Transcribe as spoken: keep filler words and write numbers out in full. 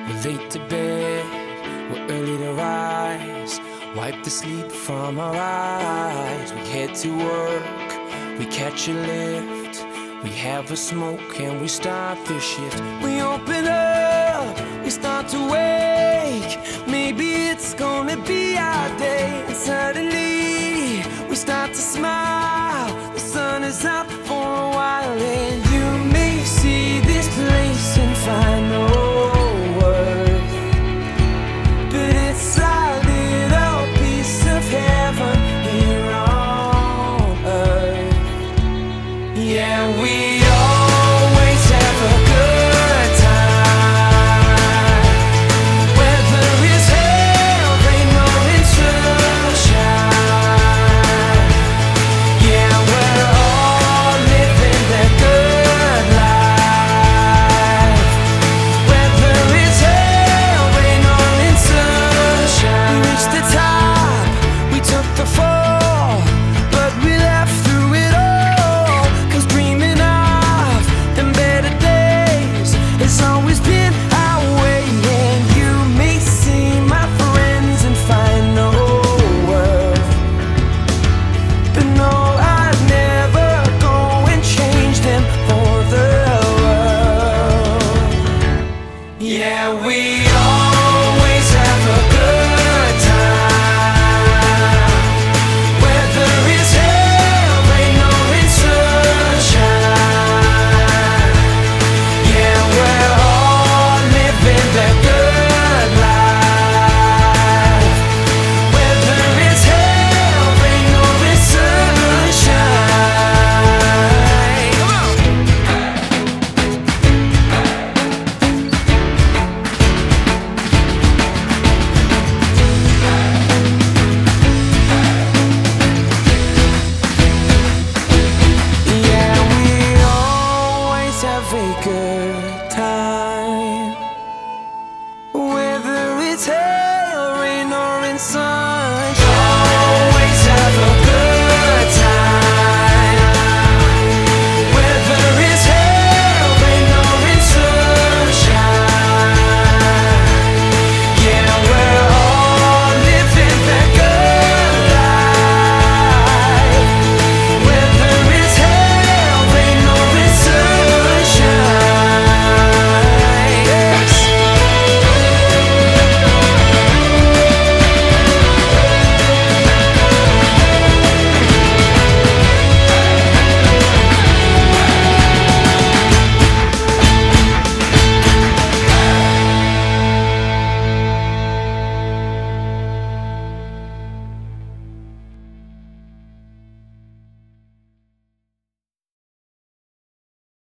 We're late to bed, we're early to rise. Wipe the sleep from our eyes. We head to work, we catch a lift. We have a smoke and we start the shift. We open up, we start to wake. Maybe it's gonna be our day. And suddenly, we start to smile. The sun is out for a while. And you may see this place and find no worth, but it's a little piece of heaven here on earth. Yeah, we always have a good time, whether it's hell, rain or in sunshine. Yeah, we're all living that good life, whether it's hell, rain or in sunshine. We reached the top, we took the fall, but we laughed through it all. 'Cause dreaming of them better days has always been our way. And you may see my friends and find no worth, but no, I'd never go and change them for the world. Yeah, we